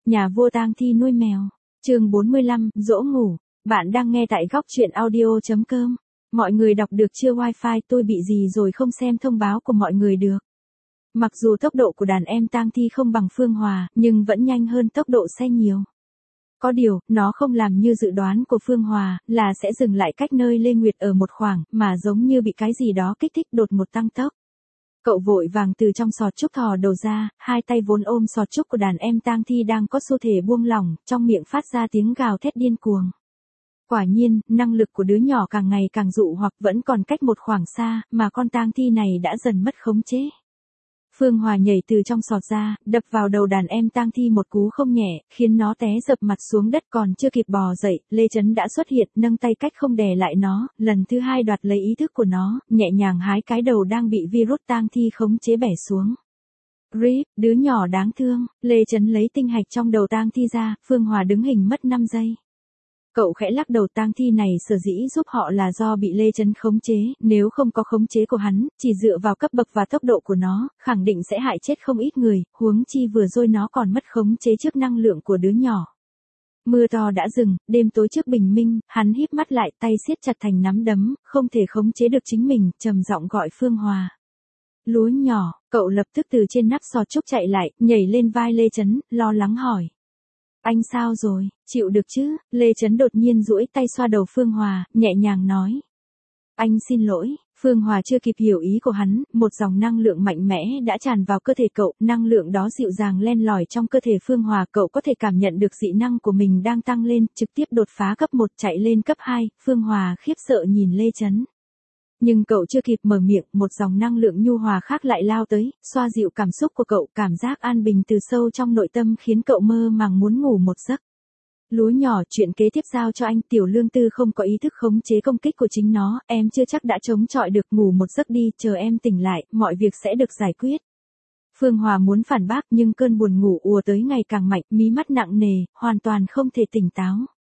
Nhà vua tang thi nuôi mèo. Chương 45, dỗ ngủ. Bạn đang nghe tại góc truyện audio.com. Mọi người đọc được chưa? Wi-Fi tôi bị gì rồi không xem thông báo của mọi người được. Mặc dù tốc độ của đàn em tang thi không bằng Phương Hòa, nhưng vẫn nhanh hơn tốc độ xe nhiều. Có điều, nó không làm như dự đoán của Phương Hòa, là sẽ dừng lại cách nơi Lê Nguyệt ở một khoảng, mà giống như bị cái gì đó kích thích đột một tăng tốc. Cậu vội vàng từ trong sọt trúc thò đầu ra, hai tay vốn ôm sọt trúc của đàn em tang thi đang có xu thế buông lỏng, trong miệng phát ra tiếng gào thét điên cuồng. Quả nhiên, năng lực của đứa nhỏ càng ngày càng dụ hoặc vẫn còn cách một khoảng xa, mà con tang thi này đã dần mất khống chế. Phương Hòa nhảy từ trong sọt ra, đập vào đầu đàn em tang thi một cú không nhẹ, khiến nó té dập mặt xuống đất, còn chưa kịp bò dậy, Lê Chấn đã xuất hiện, nâng tay cách không đè lại nó, lần thứ hai đoạt lấy ý thức của nó, nhẹ nhàng hái cái đầu đang bị virus tang thi khống chế bẻ xuống. Rip, đứa nhỏ đáng thương. Lê Chấn lấy tinh hạch trong đầu tang thi ra, Phương Hòa đứng hình mất 5 giây. Cậu khẽ lắc đầu, tang thi này sở dĩ giúp họ là do bị Lê Chấn khống chế, nếu không có khống chế của hắn, chỉ dựa vào cấp bậc và tốc độ của nó, khẳng định sẽ hại chết không ít người, huống chi vừa rồi nó còn mất khống chế trước năng lượng của đứa nhỏ. Mưa to đã dừng, đêm tối trước bình minh, hắn híp mắt lại, tay siết chặt thành nắm đấm, không thể khống chế được chính mình, trầm giọng gọi Phương Hòa. Lúa nhỏ. Cậu lập tức từ trên nắp sọt trúc chạy lại, nhảy lên vai Lê Chấn, lo lắng hỏi. Anh sao rồi, chịu được chứ? Lê Chấn đột nhiên duỗi tay xoa đầu Phương Hòa, nhẹ nhàng nói. Anh xin lỗi. Phương Hòa chưa kịp hiểu ý của hắn, một dòng năng lượng mạnh mẽ đã tràn vào cơ thể cậu, năng lượng đó dịu dàng len lỏi trong cơ thể Phương Hòa, cậu có thể cảm nhận được dị năng của mình đang tăng lên, trực tiếp đột phá cấp 1 chạy lên cấp 2, Phương Hòa khiếp sợ nhìn Lê Chấn. Nhưng cậu chưa kịp mở miệng, một dòng năng lượng nhu hòa khác lại lao tới, xoa dịu cảm xúc của cậu, cảm giác an bình từ sâu trong nội tâm khiến cậu mơ màng muốn ngủ một giấc. Lúa nhỏ, chuyện kế tiếp giao cho anh. Tiểu Lương Tư không có ý thức khống chế công kích của chính nó, em chưa chắc đã chống chọi được, ngủ một giấc đi, chờ em tỉnh lại, mọi việc sẽ được giải quyết. Phương Hòa muốn phản bác nhưng cơn buồn ngủ ùa tới ngày càng mạnh, mí mắt nặng nề, hoàn toàn không thể tỉnh táo.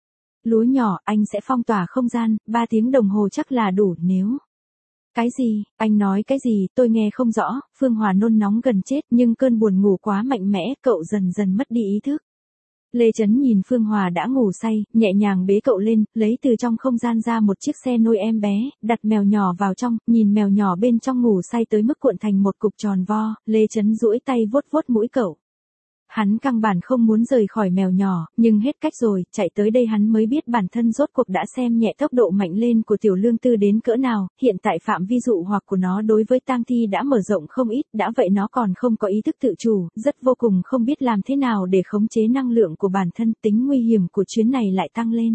Lúa nhỏ, anh sẽ phong tỏa không gian, 3 tiếng đồng hồ chắc là đủ nếu... Cái gì, anh nói cái gì, tôi nghe không rõ. Phương Hòa nôn nóng gần chết, nhưng cơn buồn ngủ quá mạnh mẽ, cậu dần dần mất đi ý thức. Lê Chấn nhìn Phương Hòa đã ngủ say, nhẹ nhàng bế cậu lên, lấy từ trong không gian ra một chiếc xe nôi em bé, đặt mèo nhỏ vào trong, nhìn mèo nhỏ bên trong ngủ say tới mức cuộn thành một cục tròn vo, Lê Chấn duỗi tay vuốt vuốt mũi cậu. Hắn căn bản không muốn rời khỏi mèo nhỏ, nhưng hết cách rồi, chạy tới đây hắn mới biết bản thân rốt cuộc đã xem nhẹ tốc độ mạnh lên của Tiểu Lương Tư đến cỡ nào, hiện tại phạm vi dụ hoặc của nó đối với tang thi đã mở rộng không ít, đã vậy nó còn không có ý thức tự chủ, rất vô cùng không biết làm thế nào để khống chế năng lượng của bản thân, tính nguy hiểm của chuyến này lại tăng lên.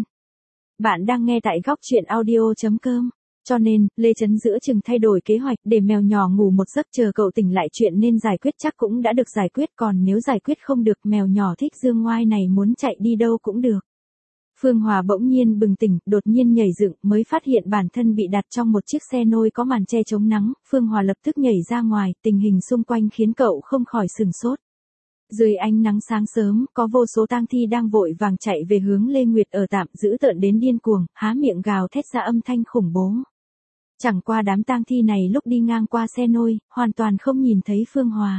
Bạn đang nghe tại góc truyện audio.com. Cho nên, Lê Chấn giữa chừng thay đổi kế hoạch để mèo nhỏ ngủ một giấc, chờ cậu tỉnh lại chuyện nên giải quyết chắc cũng đã được giải quyết, còn nếu giải quyết không được mèo nhỏ thích dương ngoai này muốn chạy đi đâu cũng được. Phương Hòa bỗng nhiên bừng tỉnh, đột nhiên nhảy dựng, mới phát hiện bản thân bị đặt trong một chiếc xe nôi có màn che chống nắng, Phương Hòa lập tức nhảy ra ngoài, tình hình xung quanh khiến cậu không khỏi sửng sốt. Dưới ánh nắng sáng sớm, có vô số tang thi đang vội vàng chạy về hướng Lê Nguyệt ở tạm, dữ tợn đến điên cuồng, há miệng gào thét ra âm thanh khủng bố. Chẳng qua đám tang thi này lúc đi ngang qua xe nôi, hoàn toàn không nhìn thấy Phương Hòa.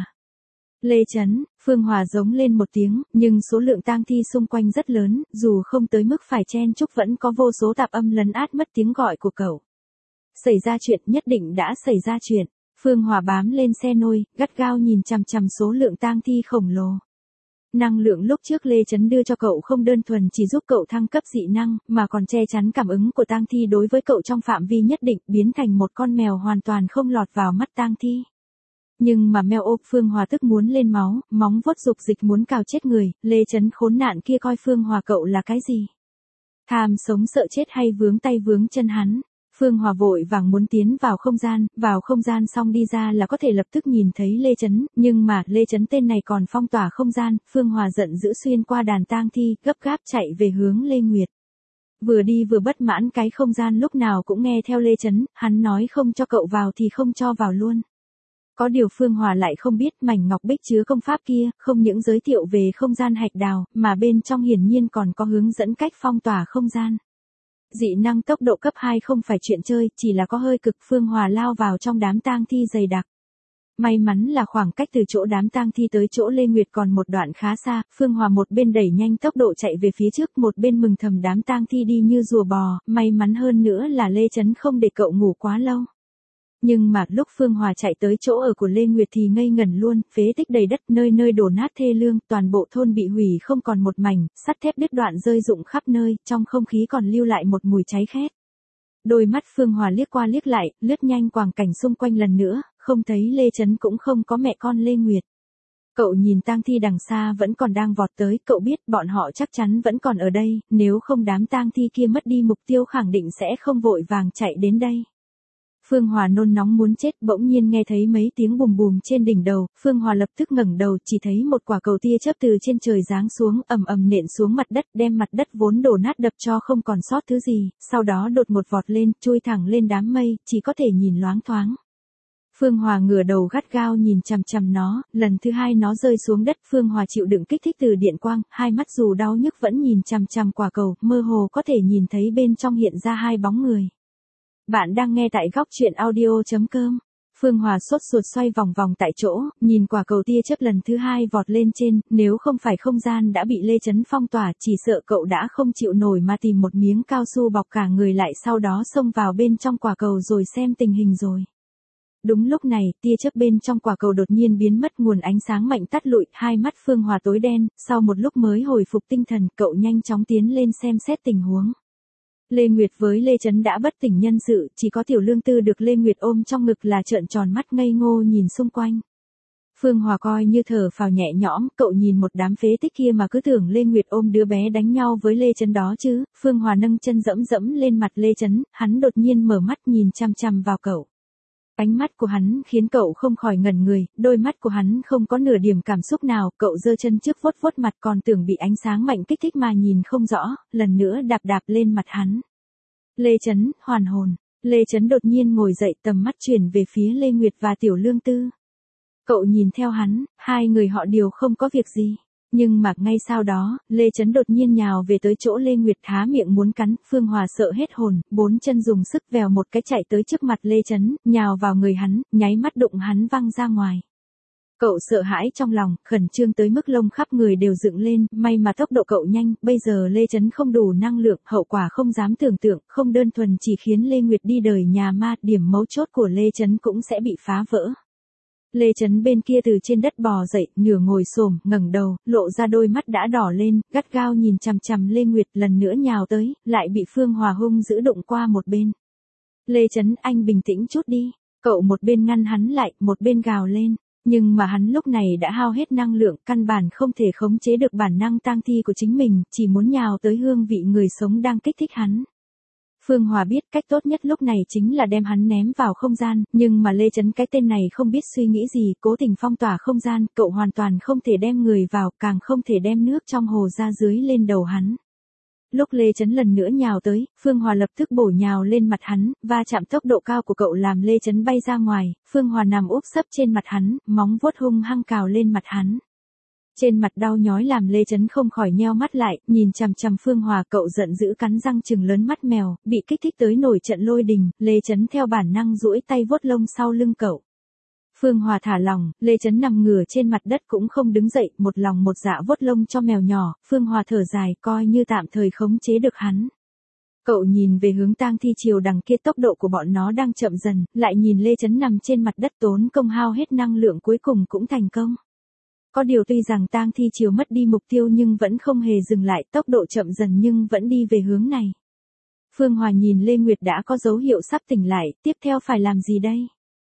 Lê Chấn, Phương Hòa giống lên một tiếng, nhưng số lượng tang thi xung quanh rất lớn, dù không tới mức phải chen chúc vẫn có vô số tạp âm lấn át mất tiếng gọi của cậu. Xảy ra chuyện, nhất định đã xảy ra chuyện. Phương Hòa bám lên xe nôi, gắt gao nhìn chằm chằm số lượng tang thi khổng lồ. Năng lượng lúc trước Lê Chấn đưa cho cậu không đơn thuần chỉ giúp cậu thăng cấp dị năng, mà còn che chắn cảm ứng của tang thi đối với cậu trong phạm vi nhất định, biến thành một con mèo hoàn toàn không lọt vào mắt tang thi. Nhưng mà mèo ộp Phương Hòa tức muốn lên máu, móng vuốt dục dịch muốn cào chết người, Lê Chấn khốn nạn kia coi Phương Hòa cậu là cái gì? Tham sống sợ chết hay vướng tay vướng chân hắn? Phương Hòa vội vàng muốn tiến vào không gian xong đi ra là có thể lập tức nhìn thấy Lê Chấn, nhưng mà Lê Chấn tên này còn phong tỏa không gian, Phương Hòa giận dữ xuyên qua đàn tang thi, gấp gáp chạy về hướng Lê Nguyệt. Vừa đi vừa bất mãn, cái không gian lúc nào cũng nghe theo Lê Chấn, hắn nói không cho cậu vào thì không cho vào luôn. Có điều Phương Hòa lại không biết mảnh ngọc bích chứa công pháp kia, không những giới thiệu về không gian hạch đào, mà bên trong hiển nhiên còn có hướng dẫn cách phong tỏa không gian. Dị năng tốc độ cấp 2 không phải chuyện chơi, chỉ là có hơi cực. Phương Hòa lao vào trong đám tang thi dày đặc. May mắn là khoảng cách từ chỗ đám tang thi tới chỗ Lê Nguyệt còn một đoạn khá xa, Phương Hòa một bên đẩy nhanh tốc độ chạy về phía trước, một bên mừng thầm đám tang thi đi như rùa bò, may mắn hơn nữa là Lê Chấn không để cậu ngủ quá lâu. Nhưng mà lúc Phương Hòa chạy tới chỗ ở của Lê Nguyệt thì ngây ngẩn luôn, phế tích đầy đất, nơi nơi đổ nát thê lương, toàn bộ thôn bị hủy không còn một mảnh, sắt thép đứt đoạn rơi rụng khắp nơi, trong không khí còn lưu lại một mùi cháy khét. Đôi mắt Phương Hòa liếc qua liếc lại, lướt nhanh quang cảnh xung quanh lần nữa, không thấy Lê Chấn cũng không có mẹ con Lê Nguyệt. Cậu nhìn tang thi đằng xa vẫn còn đang vọt tới, cậu biết bọn họ chắc chắn vẫn còn ở đây, nếu không đám tang thi kia mất đi mục tiêu khẳng định sẽ không vội vàng chạy đến đây. Phương Hòa nôn nóng muốn chết, bỗng nhiên nghe thấy mấy tiếng bùm bùm trên đỉnh đầu, Phương Hòa lập tức ngẩng đầu, chỉ thấy một quả cầu tia chớp từ trên trời giáng xuống, ầm ầm nện xuống mặt đất, đem mặt đất vốn đổ nát đập cho không còn sót thứ gì, sau đó đột ngột vọt lên, chui thẳng lên đám mây, chỉ có thể nhìn loáng thoáng. Phương Hòa ngửa đầu gắt gao nhìn chằm chằm nó, lần thứ hai nó rơi xuống đất, Phương Hòa chịu đựng kích thích từ điện quang, hai mắt dù đau nhức vẫn nhìn chằm chằm quả cầu, mơ hồ có thể nhìn thấy bên trong hiện ra hai bóng người. Bạn đang nghe tại góc truyện audio.com. Phương Hòa sốt ruột xoay vòng vòng tại chỗ, nhìn quả cầu tia chớp lần thứ hai vọt lên trên, nếu không phải không gian đã bị Lê Chấn phong tỏa, chỉ sợ cậu đã không chịu nổi mà tìm một miếng cao su bọc cả người lại, sau đó xông vào bên trong quả cầu rồi xem tình hình rồi. Đúng lúc này, tia chớp bên trong quả cầu đột nhiên biến mất, nguồn ánh sáng mạnh tắt lụi, hai mắt Phương Hòa tối đen, sau một lúc mới hồi phục tinh thần, cậu nhanh chóng tiến lên xem xét tình huống. Lê Nguyệt với Lê Chấn đã bất tỉnh nhân sự, chỉ có Tiểu Lương Tư được Lê Nguyệt ôm trong ngực là trợn tròn mắt ngây ngô nhìn xung quanh. Phương Hòa coi như thở phào nhẹ nhõm, cậu nhìn một đám phế tích kia mà cứ tưởng Lê Nguyệt ôm đứa bé đánh nhau với Lê Chấn đó chứ. Phương Hòa nâng chân dẫm dẫm lên mặt Lê Chấn, hắn đột nhiên mở mắt nhìn chăm chăm vào cậu. Ánh mắt của hắn khiến cậu không khỏi ngẩn người, đôi mắt của hắn không có nửa điểm cảm xúc nào, cậu giơ chân trước vuốt vuốt mặt còn tưởng bị ánh sáng mạnh kích thích mà nhìn không rõ, lần nữa đạp đạp lên mặt hắn. Lê Chấn, hoàn hồn. Lê Chấn đột nhiên ngồi dậy, tầm mắt chuyển về phía Lê Nguyệt và Tiểu Lương Tư. Cậu nhìn theo hắn, hai người họ đều không có việc gì. Nhưng mà ngay sau đó, Lê Chấn đột nhiên nhào về tới chỗ Lê Nguyệt, há miệng muốn cắn, Phương Hòa sợ hết hồn, bốn chân dùng sức vèo một cái chạy tới trước mặt Lê Chấn, nhào vào người hắn, nháy mắt đụng hắn văng ra ngoài. Cậu sợ hãi trong lòng, khẩn trương tới mức lông khắp người đều dựng lên, may mà tốc độ cậu nhanh, bây giờ Lê Chấn không đủ năng lượng, hậu quả không dám tưởng tượng, không đơn thuần chỉ khiến Lê Nguyệt đi đời nhà ma, điểm mấu chốt của Lê Chấn cũng sẽ bị phá vỡ. Lê Chấn bên kia từ trên đất bò dậy, nửa ngồi xổm, ngẩng đầu, lộ ra đôi mắt đã đỏ lên, gắt gao nhìn chằm chằm Lê Nguyệt, lần nữa nhào tới, lại bị Phương Hòa hung dữ đụng qua một bên. Lê Chấn, anh bình tĩnh chút đi. Cậu một bên ngăn hắn lại, một bên gào lên. Nhưng mà hắn lúc này đã hao hết năng lượng, căn bản không thể khống chế được bản năng tang thi của chính mình, chỉ muốn nhào tới hương vị người sống đang kích thích hắn. Phương Hòa biết cách tốt nhất lúc này chính là đem hắn ném vào không gian, nhưng mà Lê Chấn cái tên này không biết suy nghĩ gì, cố tình phong tỏa không gian, cậu hoàn toàn không thể đem người vào, càng không thể đem nước trong hồ ra dưới lên đầu hắn. Lúc Lê Chấn lần nữa nhào tới, Phương Hòa lập tức bổ nhào lên mặt hắn, va chạm tốc độ cao của cậu làm Lê Chấn bay ra ngoài, Phương Hòa nằm úp sấp trên mặt hắn, móng vuốt hung hăng cào lên mặt hắn. Trên mặt đau nhói làm Lê Chấn không khỏi nheo mắt lại, nhìn chằm chằm Phương Hòa, cậu giận dữ cắn răng trừng lớn mắt mèo, bị kích thích tới nổi trận lôi đình, Lê Chấn theo bản năng duỗi tay vuốt lông sau lưng cậu. Phương Hòa thả lỏng, Lê Chấn nằm ngửa trên mặt đất cũng không đứng dậy, một lòng một dạ vuốt lông cho mèo nhỏ, Phương Hòa thở dài, coi như tạm thời khống chế được hắn. Cậu nhìn về hướng tang thi chiều đằng kia, tốc độ của bọn nó đang chậm dần, lại nhìn Lê Chấn nằm trên mặt đất tốn công hao hết năng lượng cuối cùng cũng thành công. Có điều tuy rằng tang thi chiều mất đi mục tiêu nhưng vẫn không hề dừng lại, tốc độ chậm dần nhưng vẫn đi về hướng này. Phương Hòa nhìn Lê Nguyệt đã có dấu hiệu sắp tỉnh lại, tiếp theo phải làm gì đây?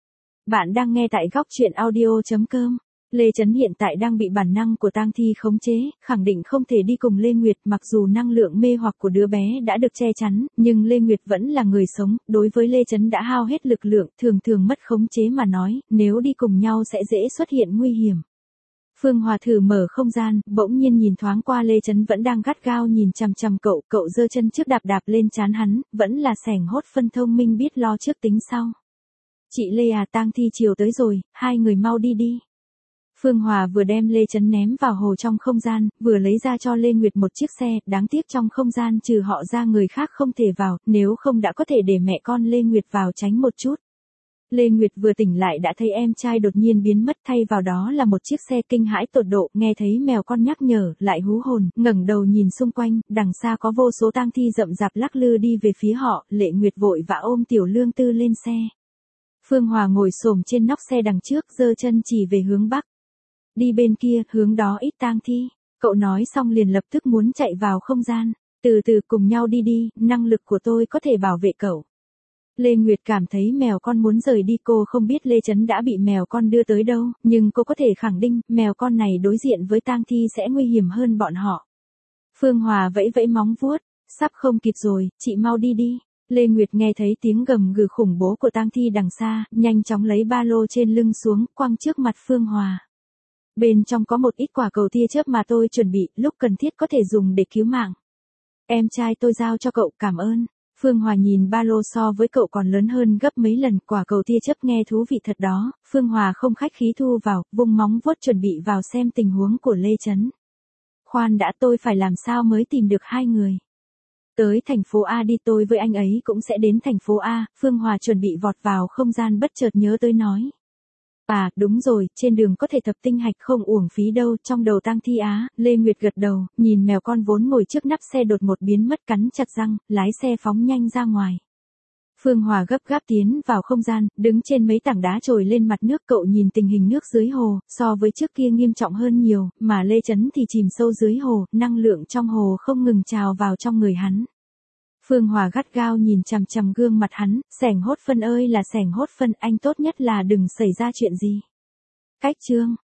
Bạn đang nghe tại góc truyện audio.com. Lê Chấn hiện tại đang bị bản năng của tang thi khống chế, khẳng định không thể đi cùng Lê Nguyệt, mặc dù năng lượng mê hoặc của đứa bé đã được che chắn, nhưng Lê Nguyệt vẫn là người sống, đối với Lê Chấn đã hao hết lực lượng, thường thường mất khống chế mà nói, nếu đi cùng nhau sẽ dễ xuất hiện nguy hiểm. Phương Hòa thử mở không gian, bỗng nhiên nhìn thoáng qua Lê Chấn vẫn đang gắt gao nhìn chằm chằm cậu, cậu giơ chân trước đạp đạp lên trán hắn, vẫn là sẻng hốt phân thông minh biết lo trước tính sau. Chị Lê à, tang thi chiều tới rồi, hai người mau đi đi. Phương Hòa vừa đem Lê Chấn ném vào hồ trong không gian, vừa lấy ra cho Lê Nguyệt một chiếc xe, đáng tiếc trong không gian trừ họ ra người khác không thể vào, nếu không đã có thể để mẹ con Lê Nguyệt vào tránh một chút. Lê Nguyệt vừa tỉnh lại đã thấy em trai đột nhiên biến mất, thay vào đó là một chiếc xe, kinh hãi tột độ, nghe thấy mèo con nhắc nhở, lại hú hồn, ngẩng đầu nhìn xung quanh, đằng xa có vô số tang thi rậm rạp lắc lư đi về phía họ, Lệ Nguyệt vội vã ôm Tiểu Lương Tư lên xe. Phương Hòa ngồi xổm trên nóc xe đằng trước, giơ chân chỉ về hướng bắc. Đi bên kia, hướng đó ít tang thi. Cậu nói xong liền lập tức muốn chạy vào không gian. Từ từ cùng nhau đi đi, năng lực của tôi có thể bảo vệ cậu. Lê Nguyệt cảm thấy mèo con muốn rời đi, cô không biết Lê Chấn đã bị mèo con đưa tới đâu, nhưng cô có thể khẳng định, mèo con này đối diện với tang thi sẽ nguy hiểm hơn bọn họ. Phương Hòa vẫy vẫy móng vuốt, sắp không kịp rồi, chị mau đi đi. Lê Nguyệt nghe thấy tiếng gầm gừ khủng bố của tang thi đằng xa, nhanh chóng lấy ba lô trên lưng xuống, quăng trước mặt Phương Hòa. Bên trong có một ít quả cầu tia chớp mà tôi chuẩn bị, lúc cần thiết có thể dùng để cứu mạng. Em trai tôi giao cho cậu, cảm ơn. Phương Hòa nhìn ba lô so với cậu còn lớn hơn gấp mấy lần, quả cầu tia chớp nghe thú vị thật đó. Phương Hòa không khách khí thu vào, vung móng vuốt chuẩn bị vào xem tình huống của Lê Chấn. Khoan đã, tôi phải làm sao mới tìm được hai người. Tới thành phố A đi, tôi với anh ấy cũng sẽ đến thành phố A. Phương Hòa chuẩn bị vọt vào không gian, bất chợt nhớ tới nói. À, đúng rồi, trên đường có thể thập tinh hạch, không uổng phí đâu. Trong đầu tang thi á. Lê Nguyệt gật đầu, nhìn mèo con vốn ngồi trước nắp xe đột ngột biến mất, cắn chặt răng, lái xe phóng nhanh ra ngoài. Phương Hòa gấp gáp tiến vào không gian, đứng trên mấy tảng đá trồi lên mặt nước, cậu nhìn tình hình nước dưới hồ, so với trước kia nghiêm trọng hơn nhiều, mà Lê Chấn thì chìm sâu dưới hồ, năng lượng trong hồ không ngừng trào vào trong người hắn. Phương Hòa gắt gao nhìn chằm chằm gương mặt hắn, Sẻng Hốt Phân ơi là Sẻng Hốt Phân, anh tốt nhất là đừng xảy ra chuyện gì. Cách chương